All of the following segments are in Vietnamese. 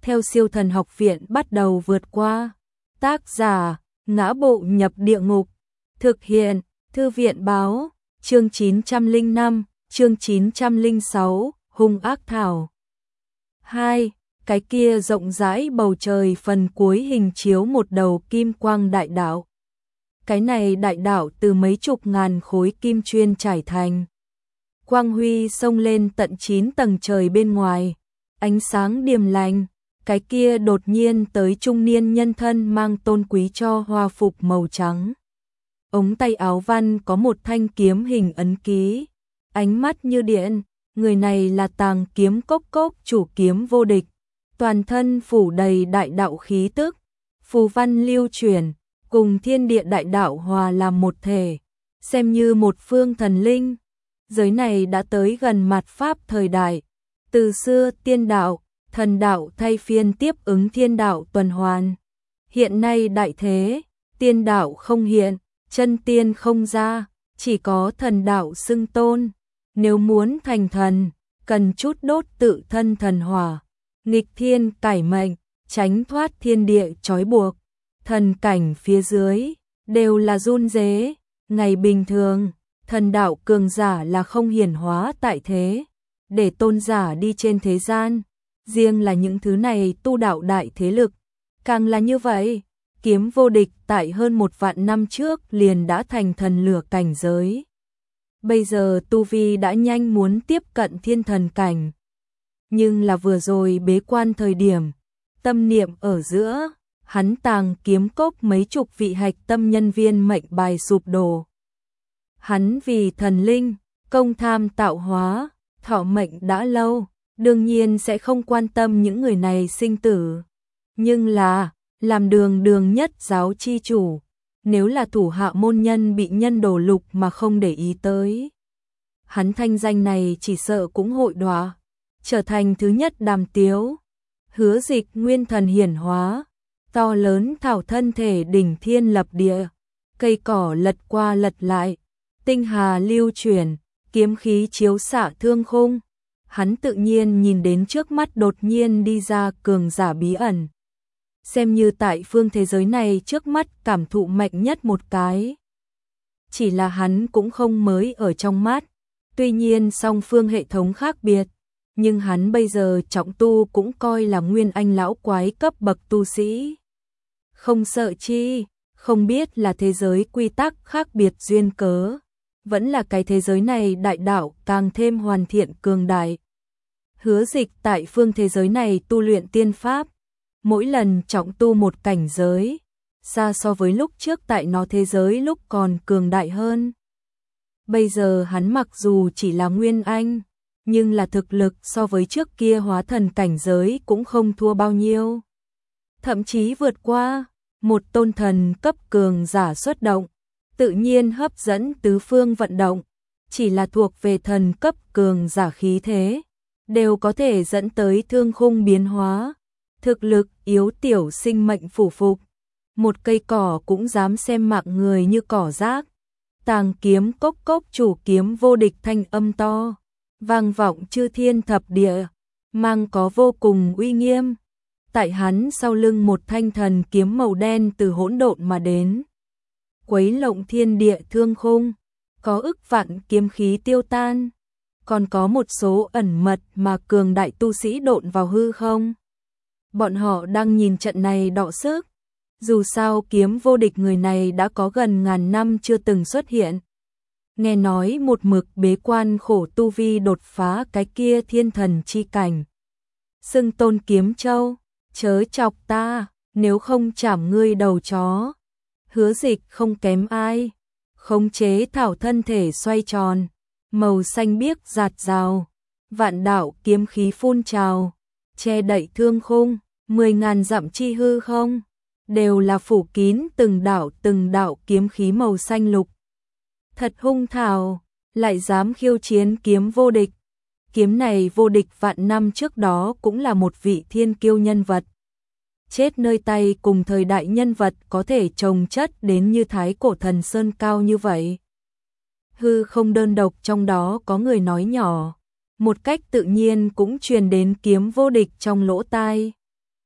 theo Siêu Thần Học Viện bắt đầu vượt qua. Tác giả: Ngã Bộ Nhập Địa Ngục. Thực hiện: Thư viện báo. Chương 905, chương 906, Hung Ác Thảo. 2. Cái kia rộng rãi bầu trời phần cuối hình chiếu một đầu kim quang đại đạo. Cái này đại đạo từ mấy chục ngàn khối kim chuyên trải thành. Quang huy xông lên tận 9 tầng trời bên ngoài, ánh sáng điềm lành. Cái kia đột nhiên tới trung niên nhân thân mang tôn quý cho hoa phục màu trắng. Ống tay áo văn có một thanh kiếm hình ấn ký, ánh mắt như điện. Người này là Tàng Kiếm Cốc Cốc, chủ kiếm vô địch, toàn thân phủ đầy đại đạo khí tức, phù văn lưu chuyển, cùng thiên địa đại đạo hòa làm một thể, xem như một phương thần linh. Giới này đã tới gần mạt pháp thời đại, từ xưa tiên đạo, thần đạo thay phiên tiếp ứng thiên đạo tuần hoàn. Hiện nay đại thế, tiên đạo không hiện, chân tiên không ra, chỉ có thần đạo xưng tôn. Nếu muốn thành thần, cần chút đốt tự thân thần hỏa, nghịch thiên cải mệnh, tránh thoát thiên địa trói buộc. Thần cảnh phía dưới đều là run rế. Ngày bình thường, thần đạo cường giả là không hiển hóa tại thế, để tôn giả đi trên thế gian. Riêng là những thứ này tu đạo đại thế lực, càng là như vậy. Kiếm vô địch tại hơn 1 vạn năm trước liền đã thành thần lửa cảnh giới. Bây giờ tu vi đã nhanh muốn tiếp cận thiên thần cảnh. Nhưng là vừa rồi bế quan thời điểm, tâm niệm ở giữa, hắn Tàng Kiếm Cốc mấy chục vị hạch tâm nhân viên mệnh bài sụp đổ. Hắn vì thần linh, công tham tạo hóa, thọ mệnh đã lâu, đương nhiên sẽ không quan tâm những người này sinh tử. Nhưng là, làm đường nhất giáo chi chủ, nếu là thủ hạ môn nhân bị nhân đổ lục mà không để ý tới, hắn thanh danh này chỉ sợ cũng hội đọa, trở thành thứ nhất đàm tiếu. Hứa Dịch nguyên thần hiển hóa, to lớn thảo thân thể đỉnh thiên lập địa, cây cỏ lật qua lật lại, tinh hà lưu chuyển, kiếm khí chiếu xạ thương khung. Hắn tự nhiên nhìn đến trước mắt đột nhiên đi ra cường giả bí ẩn, xem như tại phương thế giới này trước mắt cảm thụ mạnh nhất một cái. Chỉ là hắn cũng không mới ở trong mắt, tuy nhiên song phương hệ thống khác biệt, nhưng hắn bây giờ trọng tu cũng coi là nguyên anh lão quái cấp bậc tu sĩ. Không sợ chi, không biết là thế giới quy tắc khác biệt duyên cớ, vẫn là cái thế giới này đại đạo càng thêm hoàn thiện cường đại. Hứa Dịch tại phương thế giới này tu luyện tiên pháp, mỗi lần trọng tu một cảnh giới, xa so với lúc trước tại nó thế giới lúc còn cường đại hơn. Bây giờ hắn mặc dù chỉ là nguyên anh, nhưng là thực lực so với trước kia hóa thần cảnh giới cũng không thua bao nhiêu. Thậm chí vượt qua, một tôn thần cấp cường giả xuất động, tự nhiên hấp dẫn tứ phương vận động, chỉ là thuộc về thần cấp cường giả khí thế, đều có thể dẫn tới thương khung biến hóa. Thực lực yếu tiểu sinh mệnh phủ phục, một cây cỏ cũng dám xem mạng người như cỏ rác. Tàng Kiếm Cốc Cốc chủ kiếm vô địch thanh âm to, vang vọng chư thiên thập địa, mang có vô cùng uy nghiêm. Tại hắn sau lưng một thanh thần kiếm màu đen từ hỗn độn mà đến, quấy lộng thiên địa thương khung, có ức vạn kiếm khí tiêu tan, còn có một số ẩn mật mà cường đại tu sĩ độn vào hư không. Bọn họ đang nhìn trận này đọ sức. Dù sao kiếm vô địch người này đã có gần ngàn năm chưa từng xuất hiện. Nghe nói một mực bế quan khổ tu vi đột phá cái kia thiên thần chi cảnh. Xưng tôn kiếm châu, chớ chọc ta, nếu không chảm ngươi đầu chó. Hứa Dịch không kém ai, khống chế thảo thân thể xoay tròn, màu xanh biếc rạt rào, vạn đạo kiếm khí phun trào, che đậy thương khung, 10.000 dặm chi hư không, đều là phủ kín từng đạo kiếm khí màu xanh lục. Thật hung thảo, lại dám khiêu chiến kiếm vô địch. Kiếm này vô địch vạn năm trước đó cũng là một vị thiên kiêu nhân vật. Chết nơi tay cùng thời đại nhân vật có thể chồng chất đến như thái cổ thần sơn cao như vậy. Hư không đơn độc trong đó có người nói nhỏ, một cách tự nhiên cũng truyền đến kiếm vô địch trong lỗ tai.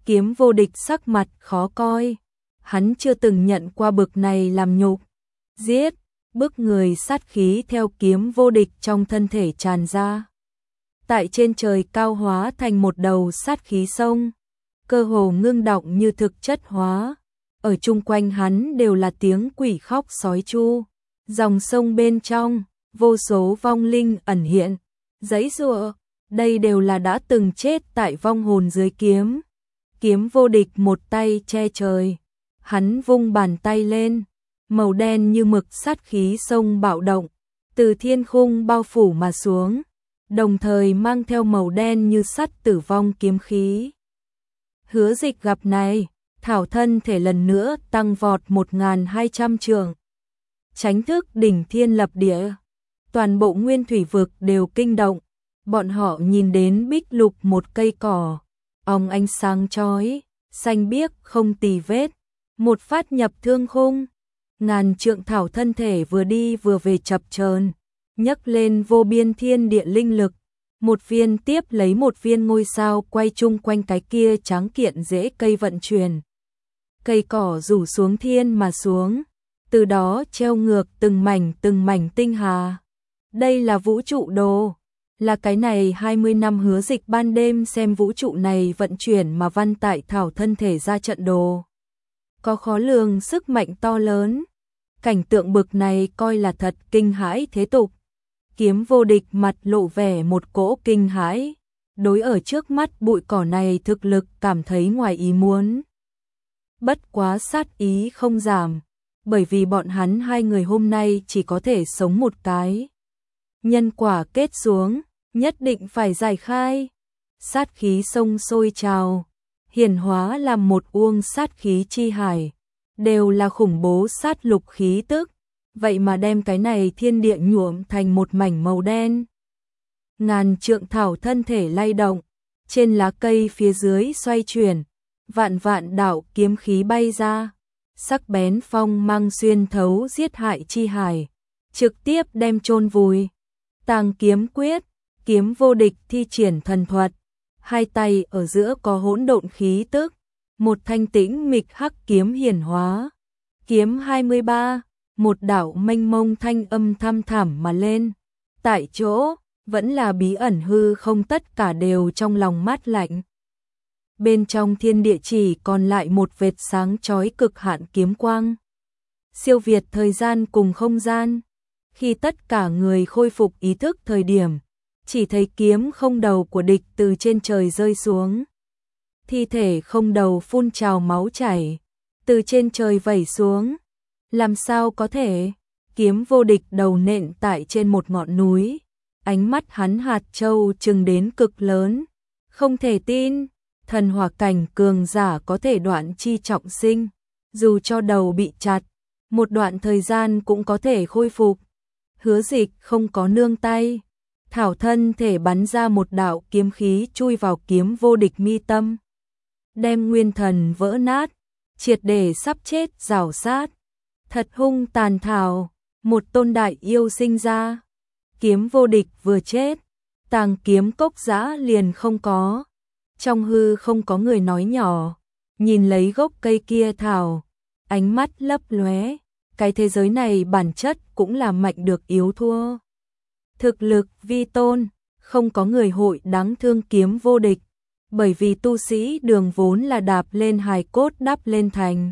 Kiếm Vô Địch sắc mặt khó coi, hắn chưa từng nhận qua bực này làm nhục. Giết, bức người sát khí theo Kiếm Vô Địch trong thân thể tràn ra. Tại trên trời cao hóa thành một đầu sát khí sông, cơ hồ ngưng động như thực chất hóa. Ở chung quanh hắn đều là tiếng quỷ khóc sói chu. Dòng sông bên trong, vô số vong linh ẩn hiện, giãy giụa, đây đều là đã từng chết tại vong hồn dưới kiếm. Kiếm Vô Địch một tay che trời, hắn vung bàn tay lên, màu đen như mực sát khí sông bạo động, từ thiên khung bao phủ mà xuống, đồng thời mang theo màu đen như sắt tử vong kiếm khí. Hứa Dịch gặp này, thảo thân thể lần nữa tăng vọt 1200 trượng. Chánh thức đỉnh thiên lập địa, toàn bộ nguyên thủy vực đều kinh động, bọn họ nhìn đến bích lục một cây cỏ, óng ánh sáng chói, xanh biếc không tì vết, một phát nhập thương khung, ngàn trượng thảo thân thể vừa đi vừa về chập chờn, nhấc lên vô biên thiên địa linh lực, một viên tiếp lấy một viên ngôi sao quay chung quanh cái kia tráng kiện rễ cây vận chuyển. Cây cỏ rủ xuống thiên mà xuống, từ đó treo ngược từng mảnh tinh hà. Đây là vũ trụ đồ, là cái này 20 năm Hứa Dịch ban đêm xem vũ trụ này vận chuyển mà văn tại thảo thân thể ra trận đồ. Có khó lường sức mạnh to lớn, cảnh tượng bực này coi là thật kinh hãi thế tục. Kiếm Vô Địch mặt lộ vẻ một cỗ kinh hãi, đối ở trước mắt bụi cỏ này thực lực cảm thấy ngoài ý muốn. Bất quá sát ý không giảm, bởi vì bọn hắn hai người hôm nay chỉ có thể sống một cái. Nhân quả kết xuống, nhất định phải giải khai. Sát khí sông sôi trào, hiển hóa làm một uông sát khí chi hải, đều là khủng bố sát lục khí tức, vậy mà đem cái này thiên địa nhuộm thành một mảnh màu đen. Ngàn trượng thảo thân thể lay động, trên lá cây phía dưới xoay chuyển, vạn vạn đạo kiếm khí bay ra, sắc bén phong mang xuyên thấu giết hại chi hải, trực tiếp đem chôn vùi. Tàng kiếm quyết, Kiếm Vô Địch thi triển thần thuật, hai tay ở giữa có hỗn độn khí tức, một thanh tĩnh mịch hắc kiếm hiển hóa. Kiếm 23, một đạo mênh mông thanh âm thăm thẳm mà lên. Tại chỗ, vẫn là bí ẩn hư không, tất cả đều trong lòng mát lạnh. Bên trong thiên địa chỉ còn lại một vệt sáng chói cực hạn kiếm quang. Siêu việt thời gian cùng không gian. Khi tất cả người khôi phục ý thức thời điểm, chỉ thấy kiếm không đầu của địch từ trên trời rơi xuống. Thi thể không đầu phun trào máu chảy, từ trên trời vẩy xuống. Làm sao có thể? Kiếm Vô Địch đầu nện tại trên một ngọn núi, ánh mắt hắn hạt châu trừng đến cực lớn. Không thể tin, thần hỏa cảnh cường giả có thể đoạn chi trọng sinh, dù cho đầu bị chặt, một đoạn thời gian cũng có thể khôi phục. Hứa Dịch không có nương tay, thảo thân thể bắn ra một đạo kiếm khí chui vào Kiếm Vô Địch mi tâm, đem nguyên thần vỡ nát, triệt để sắp chết rào sát. Thật hung tàn thảo, một tôn đại yêu sinh ra. Kiếm Vô Địch vừa chết, tàng kiếm cốc giã liền không có. Trong hư không có người nói nhỏ, nhìn lấy gốc cây kia thảo, ánh mắt lấp lóe. Cái thế giới này bản chất cũng là mạnh được yếu thua. Thực lực vi tôn, không có người hội đáng thương Kiếm Vô Địch, bởi vì tu sĩ đường vốn là đạp lên hài cốt đắp lên thành.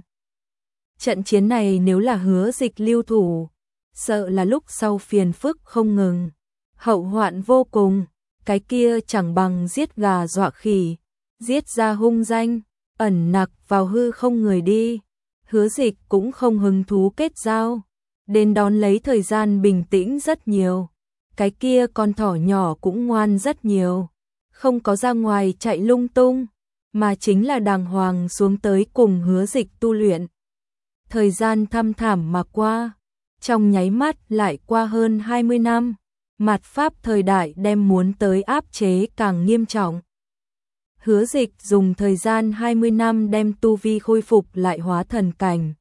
Trận chiến này nếu là Hứa Dịch lưu thủ, sợ là lúc sau phiền phức không ngừng, hậu hoạn vô cùng. Cái kia chẳng bằng giết gà dọa khỉ, giết ra hung danh, ẩn nặc vào hư không người đi. Hứa Dịch cũng không hứng thú kết giao, đến đón lấy thời gian bình tĩnh rất nhiều. Cái kia con thỏ nhỏ cũng ngoan rất nhiều, không có ra ngoài chạy lung tung, mà chính là đàng hoàng xuống tới cùng Hứa Dịch tu luyện. Thời gian thăm thẳm mà qua, trong nháy mắt lại qua hơn 20 năm, mạt pháp thời đại đem muốn tới áp chế càng nghiêm trọng. Hứa Dịch dùng thời gian 20 năm đem tu vi khôi phục lại hóa thần cảnh.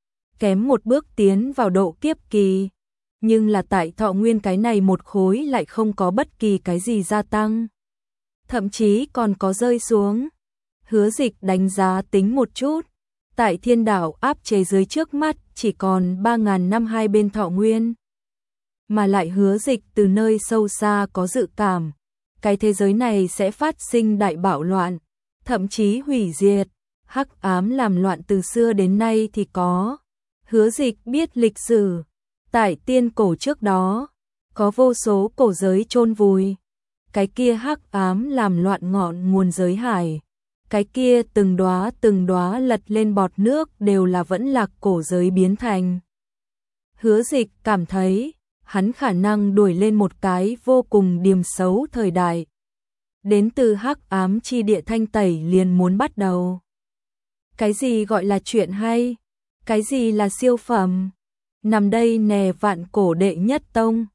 Kém một bước tiến vào độ kiếp kỳ, nhưng là tại thọ nguyên cái này một khối lại không có bất kỳ cái gì gia tăng. Thậm chí còn có rơi xuống. Hứa Dịch đánh giá tính một chút, tại thiên đảo áp chế dưới trước mắt chỉ còn 3.000 năm hai bên thọ nguyên. Mà lại Hứa Dịch từ nơi sâu xa có dự cảm, cái thế giới này sẽ phát sinh đại bạo loạn, thậm chí hủy diệt. Hắc ám làm loạn từ xưa đến nay thì có. Hứa Dịch biết lịch sử, tại tiên cổ trước đó, có vô số cổ giới chôn vùi. Cái kia hắc ám làm loạn ngọn nguồn giới hải. Cái kia từng đóa lật lên bọt nước đều là vẫn lạc cổ giới biến thành. Hứa Dịch cảm thấy, hắn khả năng đuổi lên một cái vô cùng điềm xấu thời đại. Đến từ hắc ám chi địa thanh tẩy liền muốn bắt đầu. Cái gì gọi là chuyện hay? Cái gì là siêu phẩm? Nằm đây nè vạn cổ đệ nhất tông,